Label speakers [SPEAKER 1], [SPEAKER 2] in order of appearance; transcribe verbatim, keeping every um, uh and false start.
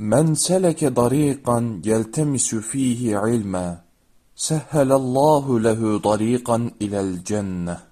[SPEAKER 1] من سلك طريقا يلتمس فيه علما سهل الله له طريقا إلى الجنة.